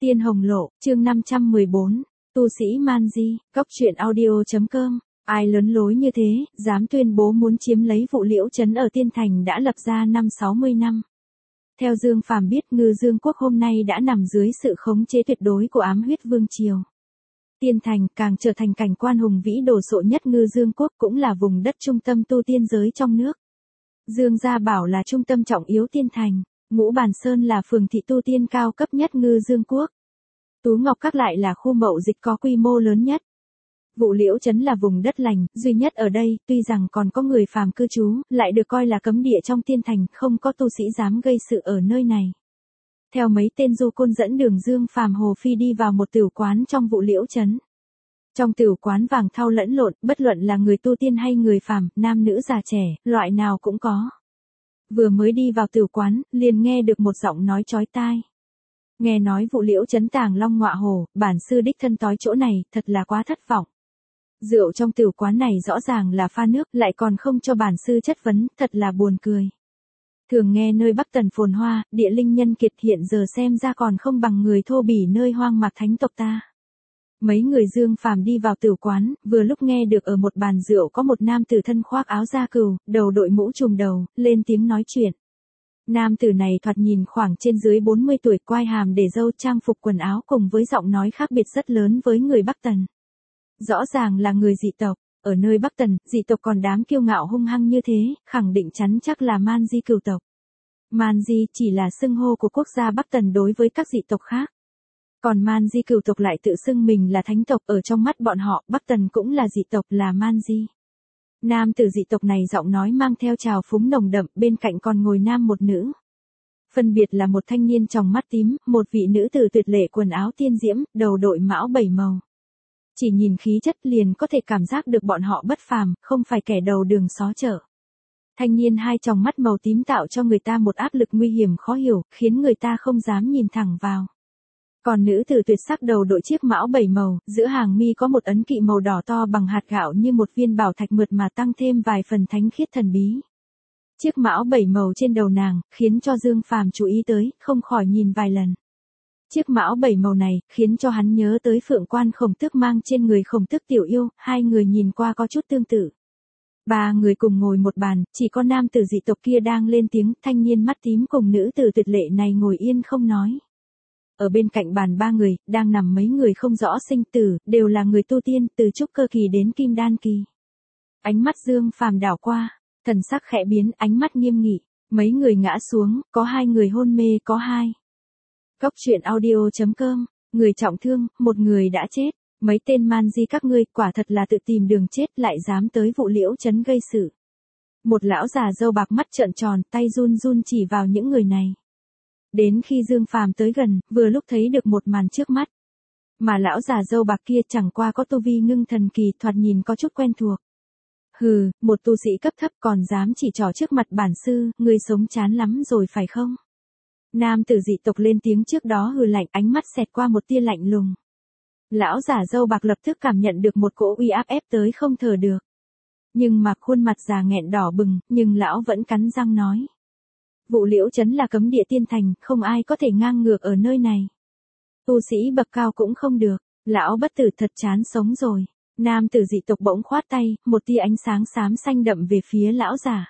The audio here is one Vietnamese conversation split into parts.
Tiên Hồng Lộ, chương 514, tu sĩ Manji, góc truyện audio.com. Ai lớn lối như thế, dám tuyên bố muốn chiếm lấy Vụ Liễu trấn ở Tiên Thành đã lập ra năm 60 năm. Theo Dương Phàm biết, Ngư Dương quốc hôm nay đã nằm dưới sự khống chế tuyệt đối của Ám Huyết Vương triều. Tiên Thành càng trở thành cảnh quan hùng vĩ đồ sộ nhất Ngư Dương quốc, cũng là vùng đất trung tâm tu tiên giới trong nước. Dương gia bảo là trung tâm trọng yếu Tiên Thành. Ngũ Bàn Sơn là phường thị tu tiên cao cấp nhất Ngư Dương quốc. Tú Ngọc Các lại là khu mậu dịch có quy mô lớn nhất. Vụ Liễu trấn là vùng đất lành duy nhất ở đây, tuy rằng còn có người phàm cư trú, lại được coi là cấm địa trong Tiên Thành, không có tu sĩ dám gây sự ở nơi này. Theo mấy tên du côn dẫn đường, Dương Phàm Hồ Phi đi vào một tửu quán trong Vụ Liễu trấn. Trong tửu quán vàng thau lẫn lộn, bất luận là người tu tiên hay người phàm, nam nữ già trẻ, loại nào cũng có. Vừa mới đi vào tửu quán, liền nghe được một giọng nói chói tai. Nghe nói Vụ Liễu trấn tàng long ngọa hổ, bản sư đích thân tới chỗ này, thật là quá thất vọng. Rượu trong tửu quán này rõ ràng là pha nước, lại còn không cho bản sư chất vấn, thật là buồn cười. Thường nghe nơi Bắc Tần phồn hoa, địa linh nhân kiệt, hiện giờ xem ra còn không bằng người thô bỉ nơi hoang mạc thánh tộc ta. Mấy người Dương Phàm đi vào tửu quán, vừa lúc nghe được ở một bàn rượu có một nam tử thân khoác áo da cừu, đầu đội mũ trùm đầu, lên tiếng nói chuyện. Nam tử này thoạt nhìn khoảng trên dưới 40 tuổi, quai hàm để râu, trang phục quần áo cùng với giọng nói khác biệt rất lớn với người Bắc Tần. Rõ ràng là người dị tộc, ở nơi Bắc Tần, dị tộc còn dám kiêu ngạo hung hăng như thế, khẳng định chắn chắc là Manji cửu tộc. Manji chỉ là xưng hô của quốc gia Bắc Tần đối với các dị tộc khác. Còn Manji cửu tộc lại tự xưng mình là thánh tộc, ở trong mắt bọn họ, Bắc Tần cũng là dị tộc, là Manji. Nam tử dị tộc này giọng nói mang theo trào phúng nồng đậm, bên cạnh còn ngồi nam một nữ. Phân biệt là một thanh niên tròng mắt tím, một vị nữ tử tuyệt lệ quần áo tiên diễm, đầu đội mão 7 màu. Chỉ nhìn khí chất liền có thể cảm giác được bọn họ bất phàm, không phải kẻ đầu đường xó chợ. Thanh niên hai tròng mắt màu tím tạo cho người ta một áp lực nguy hiểm khó hiểu, khiến người ta không dám nhìn thẳng vào. Còn nữ tử tuyệt sắc đầu đội chiếc mão 7 màu, giữa hàng mi có một ấn kỵ màu đỏ to bằng hạt gạo như một viên bảo thạch mượt mà tăng thêm vài phần thánh khiết thần bí. Chiếc mão 7 màu trên đầu nàng, khiến cho Dương Phàm chú ý tới, không khỏi nhìn vài lần. Chiếc mão 7 màu này, khiến cho hắn nhớ tới Phượng Quan Khổng Tước mang trên người Khổng Tước tiểu yêu, hai người nhìn qua có chút tương tự. Ba người cùng ngồi một bàn, chỉ có nam tử dị tộc kia đang lên tiếng, thanh niên mắt tím cùng nữ tử tuyệt lệ này ngồi yên không nói. Ở bên cạnh bàn ba người, đang nằm mấy người không rõ sinh tử, đều là người tu tiên, từ trúc cơ kỳ đến kim đan kỳ. Ánh mắt Dương Phàm đảo qua, thần sắc khẽ biến, ánh mắt nghiêm nghị, mấy người ngã xuống, có hai người hôn mê, có hai. Góc truyện audio.com, người trọng thương, một người đã chết, mấy tên Manji các ngươi quả thật là tự tìm đường chết, lại dám tới Vụ Liễu trấn gây sự. Một lão già râu bạc mắt trợn tròn, tay run run chỉ vào những người này. Đến khi Dương Phàm tới gần, vừa lúc thấy được một màn trước mắt. Mà lão già râu bạc kia chẳng qua có tu vi ngưng thần kỳ, thoạt nhìn có chút quen thuộc. Hừ, một tu sĩ cấp thấp còn dám chỉ trỏ trước mặt bản sư, ngươi sống chán lắm rồi phải không? Nam tử dị tộc lên tiếng trước đó hừ lạnh, ánh mắt xẹt qua một tia lạnh lùng. Lão giả râu bạc lập tức cảm nhận được một cỗ uy áp ép tới không thở được. Nhưng mà khuôn mặt già nghẹn đỏ bừng, nhưng lão vẫn cắn răng nói. Vụ Liễu trấn là cấm địa Tiên Thành, không ai có thể ngang ngược ở nơi này. Tu sĩ bậc cao cũng không được, lão bất tử thật chán sống rồi. Nam tử dị tộc bỗng khoát tay, một tia ánh sáng xám xanh đậm về phía lão giả.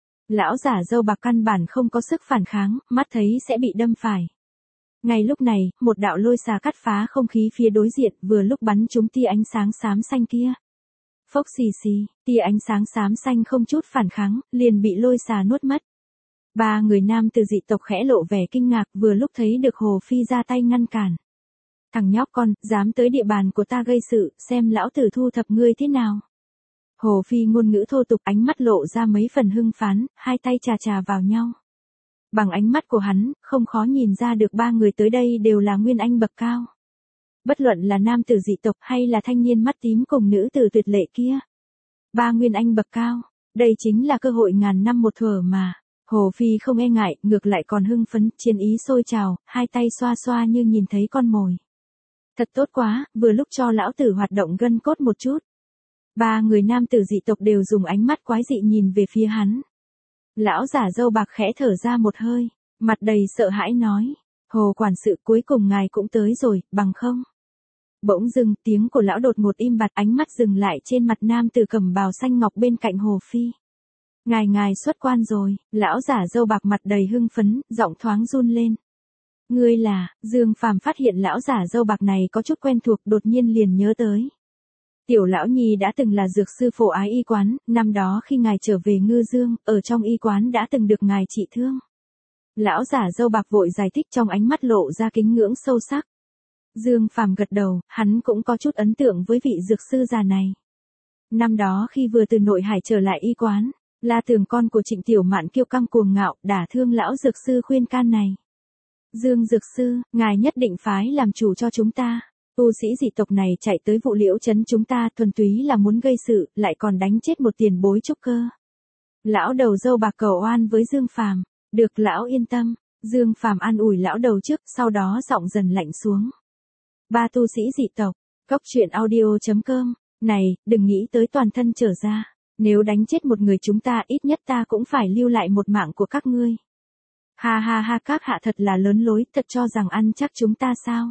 Lão giả râu bạc căn bản không có sức phản kháng, mắt thấy sẽ bị đâm phải. Ngay lúc này, một đạo lôi xà cắt phá không khí phía đối diện, vừa lúc bắn trúng tia ánh sáng xám xanh kia. Phốc xì xì, tia ánh sáng xám xanh không chút phản kháng, liền bị lôi xà nuốt mất. Ba người nam từ dị tộc khẽ lộ vẻ kinh ngạc, vừa lúc thấy được Hồ Phi ra tay ngăn cản. Thằng nhóc con, dám tới địa bàn của ta gây sự, xem lão tử thu thập ngươi thế nào. Hồ Phi ngôn ngữ thô tục, ánh mắt lộ ra mấy phần hưng phán, hai tay chà chà vào nhau. Bằng ánh mắt của hắn, không khó nhìn ra được ba người tới đây đều là nguyên anh bậc cao. Bất luận là nam tử dị tộc hay là thanh niên mắt tím cùng nữ tử tuyệt lệ kia. Ba nguyên anh bậc cao, đây chính là cơ hội ngàn năm một thuở mà. Hồ Phi không e ngại, ngược lại còn hưng phấn, chiến ý sôi trào, hai tay xoa xoa như nhìn thấy con mồi. Thật tốt quá, vừa lúc cho lão tử hoạt động gân cốt một chút. Ba người nam tử dị tộc đều dùng ánh mắt quái dị nhìn về phía hắn. Lão giả râu bạc khẽ thở ra một hơi, mặt đầy sợ hãi nói. Hồ quản sự, cuối cùng ngài cũng tới rồi, bằng không? Bỗng dưng, tiếng của lão đột ngột im bặt, ánh mắt dừng lại trên mặt nam tử cầm bào xanh ngọc bên cạnh Hồ Phi. Ngài xuất quan rồi, lão giả râu bạc mặt đầy hưng phấn, giọng thoáng run lên. Ngươi là, Dương Phàm phát hiện lão giả râu bạc này có chút quen thuộc, đột nhiên liền nhớ tới. Tiểu lão nhi đã từng là dược sư phổ ái y quán, năm đó khi ngài trở về Ngư Dương, ở trong y quán đã từng được ngài trị thương. Lão giả râu bạc vội giải thích, trong ánh mắt lộ ra kính ngưỡng sâu sắc. Dương Phàm gật đầu, hắn cũng có chút ấn tượng với vị dược sư già này. Năm đó khi vừa từ nội hải trở lại y quán, La Tường con của Trịnh Tiểu Mạn kiêu căng cuồng ngạo, đả thương lão dược sư khuyên can này. Dương dược sư, ngài nhất định phái làm chủ cho chúng ta. Tu sĩ dị tộc này chạy tới Vụ Liễu trấn chúng ta thuần túy là muốn gây sự, lại còn đánh chết một tiền bối trúc cơ. Lão đầu râu bạc cầu oan với Dương Phàm. Được, lão yên tâm. Dương Phàm an ủi lão đầu trước, sau đó giọng dần lạnh xuống. Ba tu sĩ dị tộc, Cốc truyện audio.com, này, đừng nghĩ tới toàn thân trở ra. Nếu đánh chết một người chúng ta, ít nhất ta cũng phải lưu lại một mạng của các ngươi. Ha ha ha, các hạ thật là lớn lối, thật cho rằng ăn chắc chúng ta sao?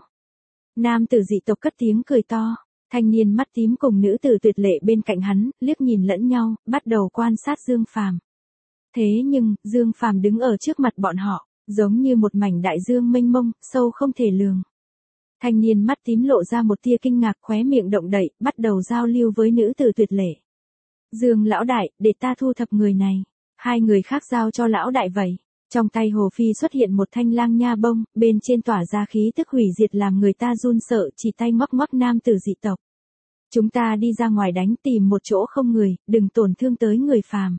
Nam tử dị tộc cất tiếng cười to, thanh niên mắt tím cùng nữ tử tuyệt lệ bên cạnh hắn, liếc nhìn lẫn nhau, bắt đầu quan sát Dương Phàm. Thế nhưng, Dương Phàm đứng ở trước mặt bọn họ, giống như một mảnh đại dương mênh mông, sâu không thể lường. Thanh niên mắt tím lộ ra một tia kinh ngạc, khóe miệng động đậy, bắt đầu giao lưu với nữ tử tuyệt lệ. Dương lão đại, để ta thu thập người này. Hai người khác giao cho lão đại vậy. Trong tay Hồ Phi xuất hiện một thanh lang nha bông, bên trên tỏa ra khí tức hủy diệt làm người ta run sợ, chỉ tay ngoắc ngoắc nam tử dị tộc. Chúng ta đi ra ngoài đánh, tìm một chỗ không người, đừng tổn thương tới người phàm.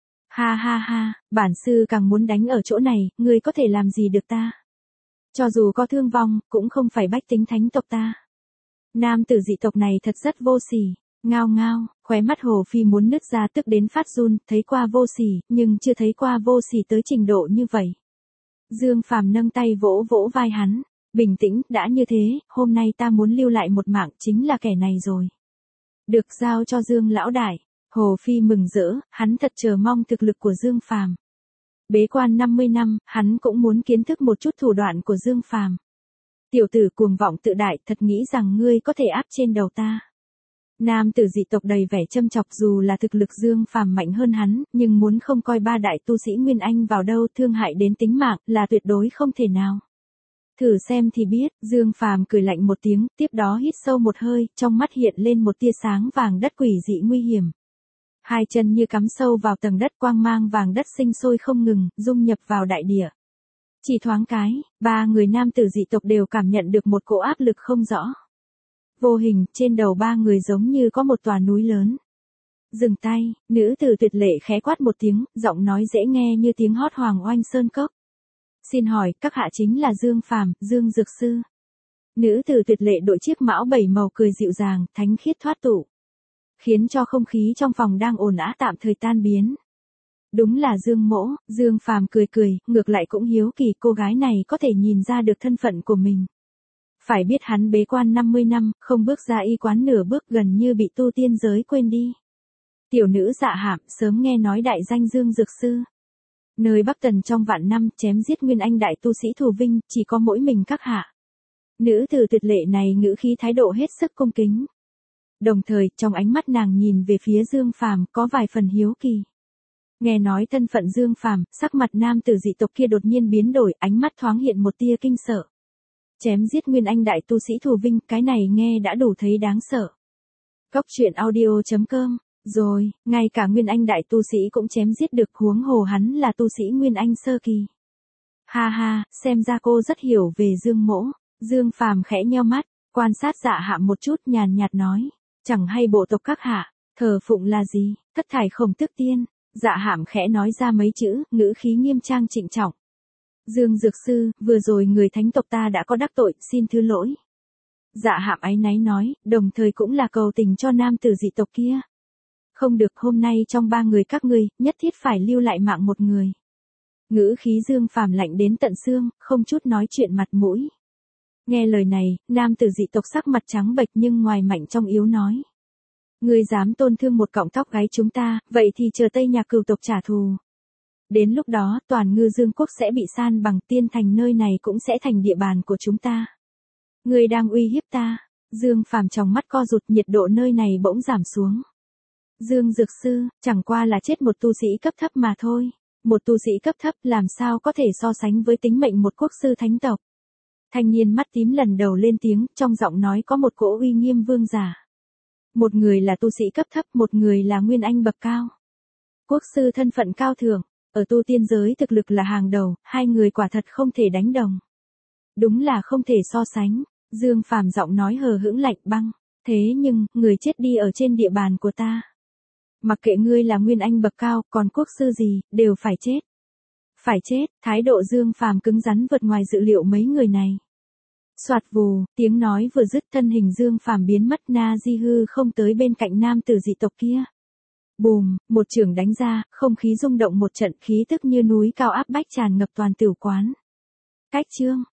Ha ha ha, bản sư càng muốn đánh ở chỗ này, ngươi có thể làm gì được ta? Cho dù có thương vong, cũng không phải bách tính thánh tộc ta. Nam tử dị tộc này thật rất vô sỉ. Ngao ngao, khóe mắt Hồ Phi muốn nứt ra, tức đến phát run, thấy qua vô sỉ, nhưng chưa thấy qua vô sỉ tới trình độ như vậy. Dương Phàm nâng tay vỗ vỗ vai hắn, bình tĩnh, đã như thế, hôm nay ta muốn lưu lại một mạng, chính là kẻ này rồi. Được, giao cho Dương lão đại. Hồ Phi mừng rỡ, hắn thật chờ mong thực lực của Dương Phàm. Bế quan 50 năm, hắn cũng muốn kiến thức một chút thủ đoạn của Dương Phàm. Tiểu tử cuồng vọng tự đại, thật nghĩ rằng ngươi có thể áp trên đầu ta. Nam tử dị tộc đầy vẻ châm chọc, dù là thực lực Dương Phàm mạnh hơn hắn, nhưng muốn không coi ba đại tu sĩ Nguyên Anh vào đâu, thương hại đến tính mạng, là tuyệt đối không thể nào. Thử xem thì biết, Dương Phàm cười lạnh một tiếng, tiếp đó hít sâu một hơi, trong mắt hiện lên một tia sáng vàng đất quỷ dị nguy hiểm. Hai chân như cắm sâu vào tầng đất, quang mang vàng đất sinh sôi không ngừng, dung nhập vào đại địa. Chỉ thoáng cái, ba người nam tử dị tộc đều cảm nhận được một cỗ áp lực không rõ. Vô hình, trên đầu ba người giống như có một tòa núi lớn. Dừng tay, nữ tử tuyệt lệ khẽ quát một tiếng, giọng nói dễ nghe như tiếng hót hoàng oanh sơn cốc. Xin hỏi, các hạ chính là Dương Phàm, Dương dược sư. Nữ tử tuyệt lệ đội chiếc mão bảy màu cười dịu dàng, thánh khiết thoát tục, khiến cho không khí trong phòng đang ồn ào tạm thời tan biến. Đúng là Dương mỗ. Dương Phàm cười cười, ngược lại cũng hiếu kỳ cô gái này có thể nhìn ra được thân phận của mình. Phải biết hắn bế quan 50 năm, không bước ra y quán nửa bước, gần như bị tu tiên giới quên đi. Tiểu nữ Dạ Hạm sớm nghe nói đại danh Dương dược sư. Nơi Bắc Tần trong vạn năm chém giết Nguyên Anh đại tu sĩ thù vinh, chỉ có mỗi mình các hạ. Nữ tử tuyệt lệ này ngữ khí thái độ hết sức cung kính. Đồng thời, trong ánh mắt nàng nhìn về phía Dương Phàm có vài phần hiếu kỳ. Nghe nói thân phận Dương Phàm, sắc mặt nam tử dị tộc kia đột nhiên biến đổi, ánh mắt thoáng hiện một tia kinh sợ. Chém giết Nguyên Anh đại tu sĩ thù vinh, cái này nghe đã đủ thấy đáng sợ. Cốc truyện audio.com, rồi, ngay cả Nguyên Anh đại tu sĩ cũng chém giết được, huống hồ hắn là tu sĩ Nguyên Anh sơ kỳ. Ha ha, xem ra cô rất hiểu về Dương mỗ. Dương Phàm khẽ nheo mắt, quan sát Dạ Hạm một chút, nhàn nhạt nói, chẳng hay bộ tộc các hạ thờ phụng là gì? Thất thải Khổng Tước Tiên. Dạ Hạm khẽ nói ra mấy chữ, ngữ khí nghiêm trang trịnh trọng. Dương dược sư, vừa rồi người thánh tộc ta đã có đắc tội, xin thứ lỗi. Dạ Hạm áy náy nói, đồng thời cũng là cầu tình cho nam tử dị tộc kia. Không được, hôm nay trong ba người các ngươi, nhất thiết phải lưu lại mạng một người. Ngữ khí Dương Phàm lạnh đến tận xương, không chút nói chuyện mặt mũi. Nghe lời này, nam tử dị tộc sắc mặt trắng bệch nhưng ngoài mạnh trong yếu nói. Ngươi dám tôn thương một cọng tóc gáy chúng ta, vậy thì chờ Tây Nhạc Cửu tộc trả thù. Đến lúc đó, toàn Ngư Dương quốc sẽ bị san bằng, Tiên Thành nơi này cũng sẽ thành địa bàn của chúng ta. Ngươi đang uy hiếp ta. Dương Phàm trong mắt co rụt, nhiệt độ nơi này bỗng giảm xuống. Dương Dược Sư, chẳng qua là chết một tu sĩ cấp thấp mà thôi. Một tu sĩ cấp thấp làm sao có thể so sánh với tính mệnh một quốc sư thánh tộc. Thanh niên mắt tím lần đầu lên tiếng, trong giọng nói có một cỗ uy nghiêm vương giả. Một người là tu sĩ cấp thấp, một người là nguyên anh bậc cao. Quốc sư thân phận cao thượng, ở tu tiên giới thực lực là hàng đầu, hai người quả thật không thể đánh đồng. Đúng là không thể so sánh, Dương Phàm giọng nói hờ hững lạnh băng. Thế nhưng, người chết đi ở trên địa bàn của ta. Mặc kệ ngươi là nguyên anh bậc cao, còn quốc sư gì, đều phải chết. Phải chết, thái độ Dương Phàm cứng rắn vượt ngoài dự liệu mấy người này. Soạt vù, tiếng nói vừa dứt, thân hình Dương Phàm biến mất, Na Di hư không tới bên cạnh nam tử dị tộc kia. Bùm, một chưởng đánh ra, không khí rung động một trận, khí tức như núi cao áp bách tràn ngập toàn tử quán. Cách chương